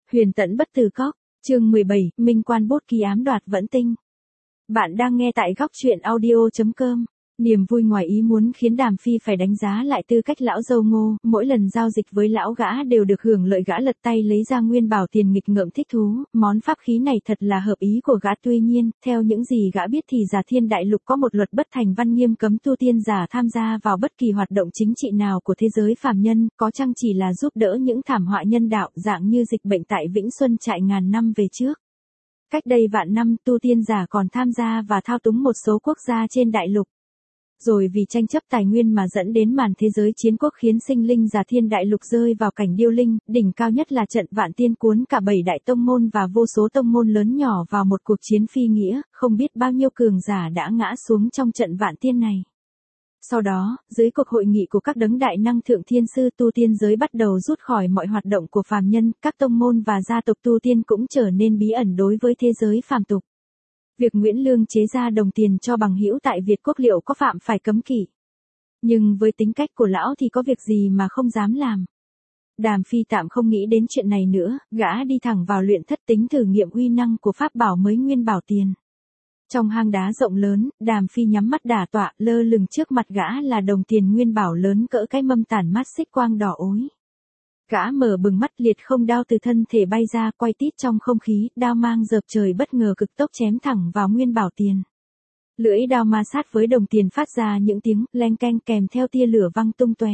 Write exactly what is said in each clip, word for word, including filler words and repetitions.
Huyền tẫn bất từ cóc, chương mười bảy, Minh Quan bút ký ám đoạt vẫn tinh. Bạn đang nghe tại góc truyện audio chấm com. Niềm vui ngoài ý muốn khiến Đàm Phi phải đánh giá lại tư cách lão dâu Ngô, mỗi lần giao dịch với lão gã đều được hưởng lợi, gã lật tay lấy ra nguyên bảo tiền nghịch ngợm thích thú, món pháp khí này thật là hợp ý của gã. Tuy nhiên, theo những gì gã biết thì Giả Thiên Đại Lục có một luật bất thành văn nghiêm cấm tu tiên giả tham gia vào bất kỳ hoạt động chính trị nào của thế giới phàm nhân, có chăng chỉ là giúp đỡ những thảm họa nhân đạo dạng như dịch bệnh tại Vĩnh Xuân trại ngàn năm về trước. Cách đây vạn năm, tu tiên giả còn tham gia và thao túng một số quốc gia trên đại lục. Rồi vì tranh chấp tài nguyên mà dẫn đến màn thế giới chiến quốc khiến sinh linh Giả Thiên Đại Lục rơi vào cảnh điêu linh, đỉnh cao nhất là trận Vạn Tiên cuốn cả bảy đại tông môn và vô số tông môn lớn nhỏ vào một cuộc chiến phi nghĩa, không biết bao nhiêu cường giả đã ngã xuống trong trận Vạn Tiên này. Sau đó, dưới cuộc hội nghị của các đấng đại năng thượng thiên sư, tu tiên giới bắt đầu rút khỏi mọi hoạt động của phàm nhân, các tông môn và gia tộc tu tiên cũng trở nên bí ẩn đối với thế giới phàm tục. Việc Nguyễn Lương chế ra đồng tiền cho bằng hữu tại Việt Quốc liệu có phạm phải cấm kỵ. Nhưng với tính cách của lão thì có việc gì mà không dám làm. Đàm Phi tạm không nghĩ đến chuyện này nữa, gã đi thẳng vào luyện thất tính thử nghiệm uy năng của pháp bảo mới nguyên bảo tiền. Trong hang đá rộng lớn, Đàm Phi nhắm mắt đả tọa, lơ lửng trước mặt gã là đồng tiền nguyên bảo lớn cỡ cái mâm tản mát xích quang đỏ ối. Gã mở bừng mắt, liệt không đao từ thân thể bay ra, quay tít trong không khí, đao mang dợp trời bất ngờ cực tốc chém thẳng vào nguyên bảo tiền. Lưỡi đao ma sát với đồng tiền phát ra những tiếng leng keng kèm theo tia lửa văng tung tóe.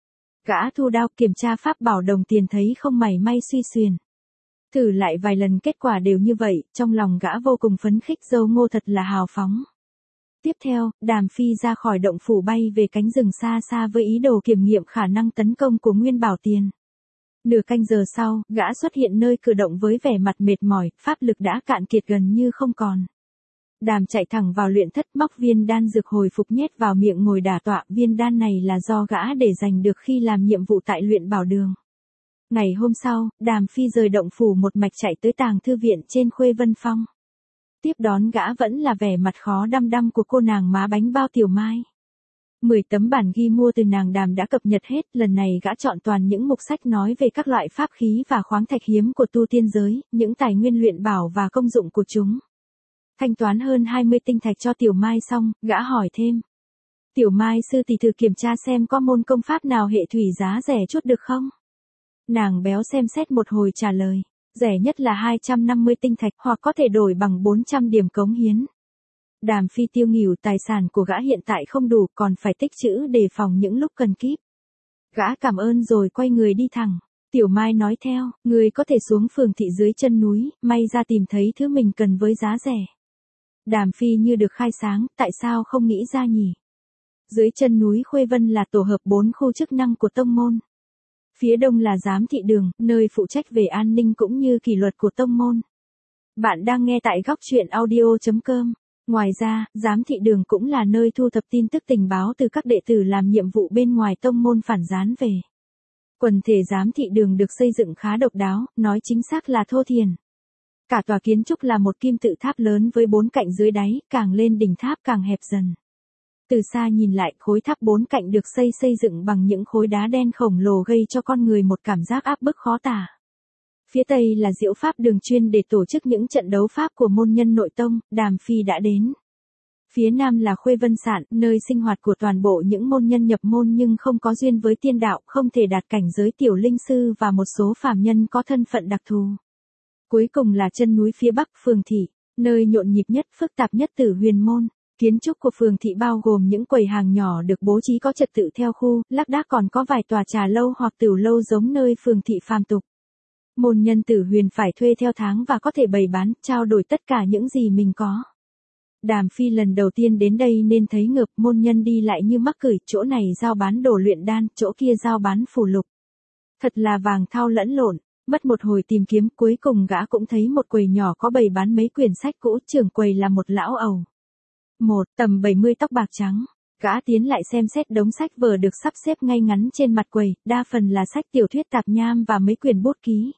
Gã thu đao kiểm tra pháp bảo đồng tiền thấy không mảy may suy xuyển. Thử lại vài lần kết quả đều như vậy, trong lòng gã vô cùng phấn khích, dâu Ngô thật là hào phóng. Tiếp theo, Đàm Phi ra khỏi động phủ bay về cánh rừng xa xa với ý đồ kiểm nghiệm khả năng tấn công của nguyên bảo tiền. Nửa canh giờ sau, gã xuất hiện nơi cử động với vẻ mặt mệt mỏi, pháp lực đã cạn kiệt gần như không còn. Đàm chạy thẳng vào luyện thất, móc viên đan dược hồi phục nhét vào miệng ngồi đả tọa. Viên đan này là do gã để dành được khi làm nhiệm vụ tại luyện bảo đường. Ngày hôm sau, Đàm Phi rời động phủ một mạch chạy tới tàng thư viện trên Khuê Vân Phong. Tiếp đón gã vẫn là vẻ mặt khó đăm đăm của cô nàng má bánh bao Tiểu Mai. Mười tấm bản ghi mua từ nàng Đàm đã cập nhật hết, lần này gã chọn toàn những mục sách nói về các loại pháp khí và khoáng thạch hiếm của tu tiên giới, những tài nguyên luyện bảo và công dụng của chúng. Thanh toán hơn hai mươi tinh thạch cho Tiểu Mai xong, gã hỏi thêm. Tiểu Mai sư tỷ thử kiểm tra xem có môn công pháp nào hệ thủy giá rẻ chút được không? Nàng béo xem xét một hồi trả lời, rẻ nhất là hai trăm năm mươi tinh thạch hoặc có thể đổi bằng bốn trăm điểm cống hiến. Đàm Phi tiêu nghỉu, tài sản của gã hiện tại không đủ, còn phải tích trữ đề phòng những lúc cần kíp. Gã cảm ơn rồi quay người đi thẳng. Tiểu Mai nói theo, người có thể xuống phường thị dưới chân núi, may ra tìm thấy thứ mình cần với giá rẻ. Đàm Phi như được khai sáng, tại sao không nghĩ ra nhỉ? Dưới chân núi Khuê Vân là tổ hợp bốn khu chức năng của tông môn. Phía đông là giám thị đường, nơi phụ trách về an ninh cũng như kỷ luật của tông môn. Bạn đang nghe tại góc truyện audio chấm com. Ngoài ra, giám thị đường cũng là nơi thu thập tin tức tình báo từ các đệ tử làm nhiệm vụ bên ngoài tông môn phản gián về. Quần thể giám thị đường được xây dựng khá độc đáo, nói chính xác là thô thiển. Cả tòa kiến trúc là một kim tự tháp lớn với bốn cạnh dưới đáy, càng lên đỉnh tháp càng hẹp dần. Từ xa nhìn lại, khối tháp bốn cạnh được xây xây dựng bằng những khối đá đen khổng lồ gây cho con người một cảm giác áp bức khó tả. Phía tây là diễu pháp đường chuyên để tổ chức những trận đấu pháp của môn nhân nội tông, Đàm Phi đã đến. Phía nam là Khuê Vân Sạn, nơi sinh hoạt của toàn bộ những môn nhân nhập môn nhưng không có duyên với tiên đạo, không thể đạt cảnh giới tiểu linh sư và một số phàm nhân có thân phận đặc thù. Cuối cùng là chân núi phía bắc, phường thị, nơi nhộn nhịp nhất, phức tạp nhất Tử Huyền môn. Kiến trúc của phường thị bao gồm những quầy hàng nhỏ được bố trí có trật tự theo khu, lác đác còn có vài tòa trà lâu hoặc tửu lâu giống nơi phường thị phàm tục. Môn nhân Tử Huyền phải thuê theo tháng và có thể bày bán, trao đổi tất cả những gì mình có. Đàm Phi lần đầu tiên đến đây nên thấy ngợp, môn nhân đi lại như mắc cười, chỗ này giao bán đồ luyện đan, chỗ kia giao bán phù lục. Thật là vàng thau lẫn lộn, mất một hồi tìm kiếm, cuối cùng gã cũng thấy một quầy nhỏ có bày bán mấy quyển sách cũ, trưởng quầy là một lão ẩu. Một, tầm bảy mươi tóc bạc trắng. Gã tiến lại xem xét đống sách vở được sắp xếp ngay ngắn trên mặt quầy, đa phần là sách tiểu thuyết tạp nham và mấy quyển bút ký.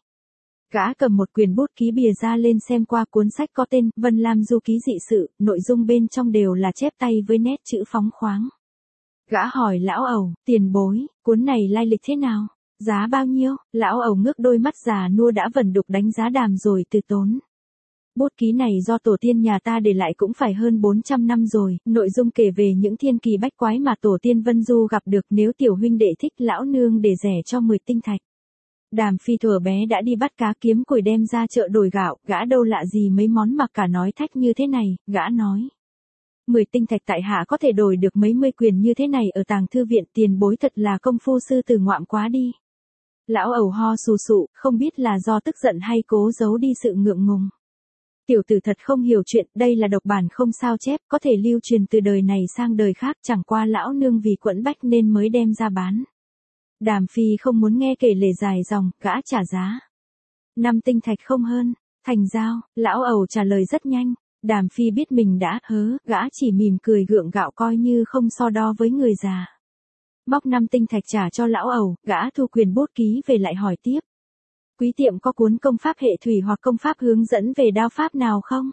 Gã cầm một quyển bút ký bìa ra lên xem qua, cuốn sách có tên Vân Lam Du Ký Dị Sự, nội dung bên trong đều là chép tay với nét chữ phóng khoáng. Gã hỏi lão ẩu, tiền bối, cuốn này lai lịch thế nào? Giá bao nhiêu? Lão ẩu ngước đôi mắt già nua đã vẩn đục đánh giá đàm rồi từ tốn. Bút ký này do tổ tiên nhà ta để lại cũng phải hơn bốn trăm năm rồi, nội dung kể về những thiên kỳ bách quái mà tổ tiên Vân Du gặp được, nếu tiểu huynh đệ thích lão nương để rẻ cho mười tinh thạch. Đàm Phi thuở bé đã đi bắt cá kiếm củi đem ra chợ đổi gạo, gã đâu lạ gì mấy món mà cả nói thách như thế này, gã nói. Mười tinh thạch tại hạ có thể đổi được mấy mươi quyền như thế này ở tàng thư viện, tiền bối thật là công phu sư từ ngoạm quá đi. Lão ẩu ho sù sụ, không biết là do tức giận hay cố giấu đi sự ngượng ngùng. Tiểu tử thật không hiểu chuyện, đây là độc bản không sao chép, có thể lưu truyền từ đời này sang đời khác, chẳng qua lão nương vì quẫn bách nên mới đem ra bán. Đàm Phi không muốn nghe kể lể dài dòng, gã trả giá. Năm tinh thạch không hơn, thành giao, lão ẩu trả lời rất nhanh. Đàm Phi biết mình đã hớ, gã chỉ mỉm cười gượng gạo coi như không so đo với người già. Móc năm tinh thạch trả cho lão ẩu, gã thu quyền bút ký về lại hỏi tiếp. Quý tiệm có cuốn công pháp hệ thủy hoặc công pháp hướng dẫn về đao pháp nào không?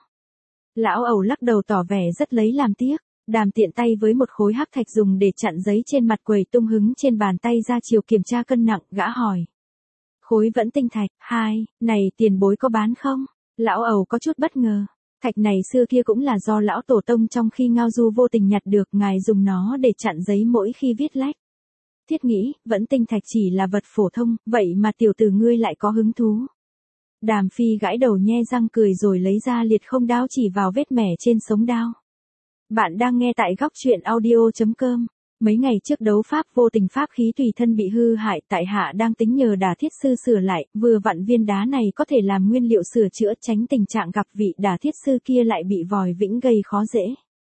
Lão ẩu lắc đầu tỏ vẻ rất lấy làm tiếc. Đàm tiện tay với một khối hắc thạch dùng để chặn giấy trên mặt quầy tung hứng trên bàn tay ra chiều kiểm tra cân nặng, gã hỏi. Khối vẫn tinh thạch, hai, này tiền bối có bán không? Lão ẩu có chút bất ngờ. Thạch này xưa kia cũng là do lão tổ tông trong khi ngao du vô tình nhặt được, ngài dùng nó để chặn giấy mỗi khi viết lách. Thiết nghĩ, vẫn tinh thạch chỉ là vật phổ thông, vậy mà tiểu tử ngươi lại có hứng thú. Đàm Phi gãi đầu nhe răng cười rồi lấy ra liệt không đao chỉ vào vết mẻ trên sống đao. Bạn đang nghe tại góc truyện audio chấm com. Mấy ngày trước đấu pháp vô tình pháp khí tùy thân bị hư hại, tại hạ đang tính nhờ Đả Thiết sư sửa lại, vừa vặn viên đá này có thể làm nguyên liệu sửa chữa, tránh tình trạng gặp vị Đả Thiết sư kia lại bị vòi vĩnh gây khó dễ.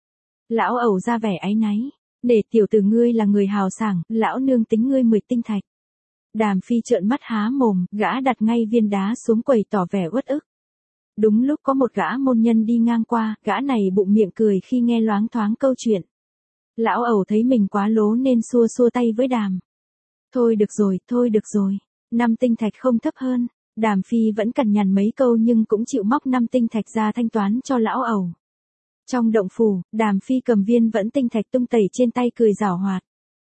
Lão ẩu ra vẻ áy náy, để tiểu tử ngươi là người hào sảng, lão nương tính ngươi mười tinh thạch. Đàm Phi trợn mắt há mồm, gã đặt ngay viên đá xuống quầy tỏ vẻ uất ức. Đúng lúc có một gã môn nhân đi ngang qua, gã này bụng miệng cười khi nghe loáng thoáng câu chuyện. Lão ẩu thấy mình quá lố nên xua xua tay với Đàm. Thôi được rồi, thôi được rồi, năm tinh thạch không thấp hơn. Đàm Phi vẫn cằn nhằn mấy câu nhưng cũng chịu móc năm tinh thạch ra thanh toán cho lão ẩu. Trong động phủ, Đàm Phi cầm viên vẫn tinh thạch tung tẩy trên tay cười giảo hoạt.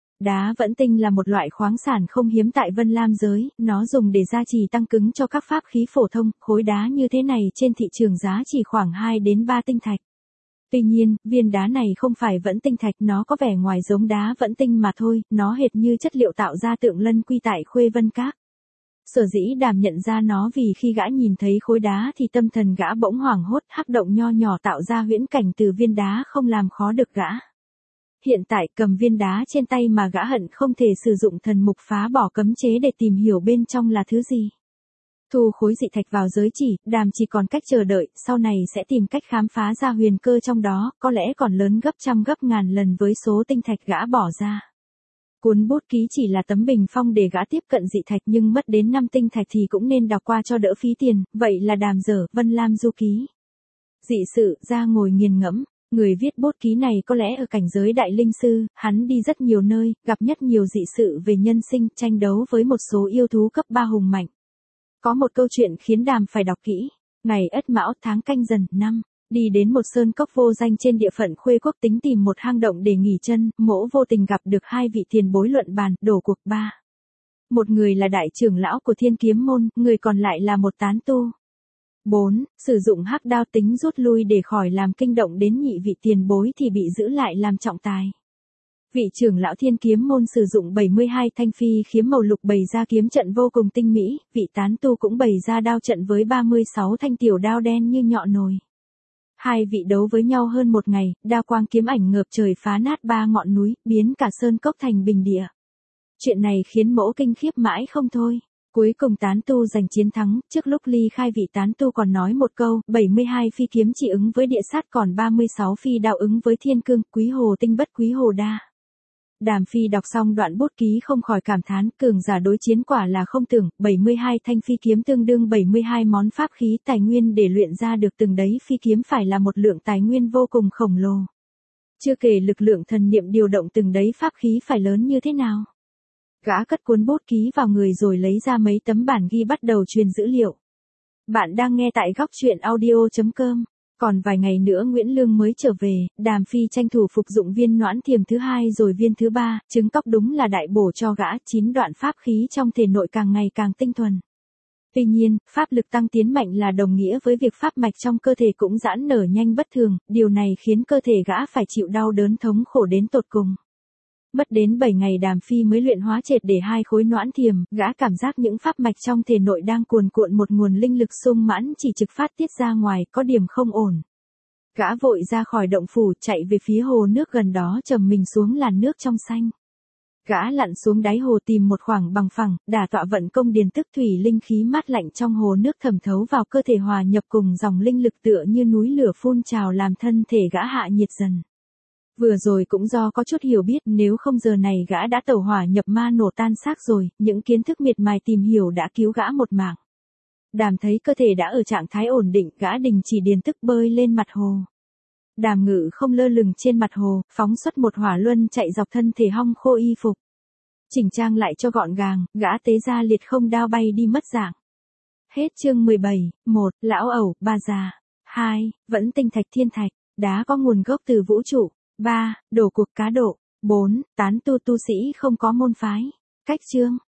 Đá vẫn tinh là một loại khoáng sản không hiếm tại Vân Lam giới, nó dùng để gia trì tăng cứng cho các pháp khí phổ thông, khối đá như thế này trên thị trường giá chỉ khoảng hai đến ba tinh thạch. Tuy nhiên, viên đá này không phải vẫn tinh thạch, nó có vẻ ngoài giống đá vẫn tinh mà thôi, nó hệt như chất liệu tạo ra tượng lân quy tại Khuê Vân Các. Sở dĩ Đàm nhận ra nó vì khi gã nhìn thấy khối đá thì tâm thần gã bỗng hoảng hốt, hắc động nho nhỏ tạo ra huyễn cảnh từ viên đá không làm khó được gã. Hiện tại cầm viên đá trên tay mà gã hận không thể sử dụng thần mục phá bỏ cấm chế để tìm hiểu bên trong là thứ gì. Thu khối dị thạch vào giới chỉ, Đàm chỉ còn cách chờ đợi, sau này sẽ tìm cách khám phá ra huyền cơ trong đó, có lẽ còn lớn gấp trăm gấp ngàn lần với số tinh thạch gã bỏ ra. Cuốn bút ký chỉ là tấm bình phong để gã tiếp cận dị thạch nhưng mất đến năm tinh thạch thì cũng nên đọc qua cho đỡ phí tiền, vậy là Đàm dở Vân Lam du ký. Dị sự ra ngồi nghiền ngẫm, người viết bút ký này có lẽ ở cảnh giới đại linh sư, hắn đi rất nhiều nơi, gặp nhất nhiều dị sự về nhân sinh, tranh đấu với một số yêu thú cấp ba hùng mạnh. Có một câu chuyện khiến Đàm phải đọc kỹ. Ngày Ất Mão tháng Canh Dần năm, đi đến một sơn cốc vô danh trên địa phận Khuê Quốc tính tìm một hang động để nghỉ chân, Mỗ vô tình gặp được hai vị tiền bối luận bàn, đổ cuộc ba. Một người là đại trưởng lão của Thiên Kiếm môn, người còn lại là một tán tu. bốn. Sử dụng hắc đao tính rút lui để khỏi làm kinh động đến nhị vị tiền bối thì bị giữ lại làm trọng tài. Vị trưởng lão Thiên Kiếm môn sử dụng bảy mươi hai thanh phi kiếm màu lục bày ra kiếm trận vô cùng tinh mỹ, vị tán tu cũng bày ra đao trận với ba mươi sáu thanh tiểu đao đen như nhọ nồi. Hai vị đấu với nhau hơn một ngày, đao quang kiếm ảnh ngợp trời phá nát ba ngọn núi, biến cả sơn cốc thành bình địa. Chuyện này khiến Mỗ kinh khiếp mãi không thôi. Cuối cùng tán tu giành chiến thắng, trước lúc ly khai vị tán tu còn nói một câu, bảy mươi hai phi kiếm chỉ ứng với địa sát còn ba mươi sáu phi đao ứng với thiên cương, quý hồ tinh bất quý hồ đa. Đàm Phi đọc xong đoạn bút ký không khỏi cảm thán, cường giả đối chiến quả là không tưởng, bảy mươi hai thanh phi kiếm tương đương bảy mươi hai món pháp khí, tài nguyên để luyện ra được từng đấy phi kiếm phải là một lượng tài nguyên vô cùng khổng lồ. Chưa kể lực lượng thần niệm điều động từng đấy pháp khí phải lớn như thế nào. Gã cất cuốn bút ký vào người rồi lấy ra mấy tấm bản ghi bắt đầu truyền dữ liệu. Bạn đang nghe tại góc truyện audio chấm com. Còn vài ngày nữa Nguyễn Lương mới trở về, Đàm Phi tranh thủ phục dụng viên noãn thiềm thứ hai rồi viên thứ ba, trứng cóc đúng là đại bổ cho gã, chín đoạn pháp khí trong thể nội càng ngày càng tinh thuần. Tuy nhiên, pháp lực tăng tiến mạnh là đồng nghĩa với việc pháp mạch trong cơ thể cũng giãn nở nhanh bất thường, điều này khiến cơ thể gã phải chịu đau đớn thống khổ đến tột cùng. Mất đến bảy ngày Đàm Phi mới luyện hóa triệt để hai khối noãn thiềm, gã cảm giác những pháp mạch trong thể nội đang cuồn cuộn một nguồn linh lực sung mãn chỉ trực phát tiết ra ngoài, có điểm không ổn. Gã vội ra khỏi động phủ chạy về phía hồ nước gần đó trầm mình xuống làn nước trong xanh. Gã lặn xuống đáy hồ tìm một khoảng bằng phẳng, đả tọa vận công điền tức thủy linh khí mát lạnh trong hồ nước thẩm thấu vào cơ thể hòa nhập cùng dòng linh lực tựa như núi lửa phun trào làm thân thể gã hạ nhiệt dần. Vừa rồi cũng do có chút hiểu biết, nếu không giờ này gã đã tẩu hỏa nhập ma nổ tan xác rồi, những kiến thức miệt mài tìm hiểu đã cứu gã một mạng. Đàm thấy cơ thể đã ở trạng thái ổn định, gã đình chỉ điền tức bơi lên mặt hồ. Đàm Ngự không lơ lửng trên mặt hồ, phóng xuất một hỏa luân chạy dọc thân thể hong khô y phục. Chỉnh trang lại cho gọn gàng, gã tế ra liệt không đao bay đi mất dạng. Hết chương mười bảy, một, Lão ẩu, ba già. hai, Vẫn tinh thạch thiên thạch, đá có nguồn gốc từ vũ trụ. ba, Đổ cuộc cá độ. bốn, Tán tu tu sĩ không có môn phái. Cách chương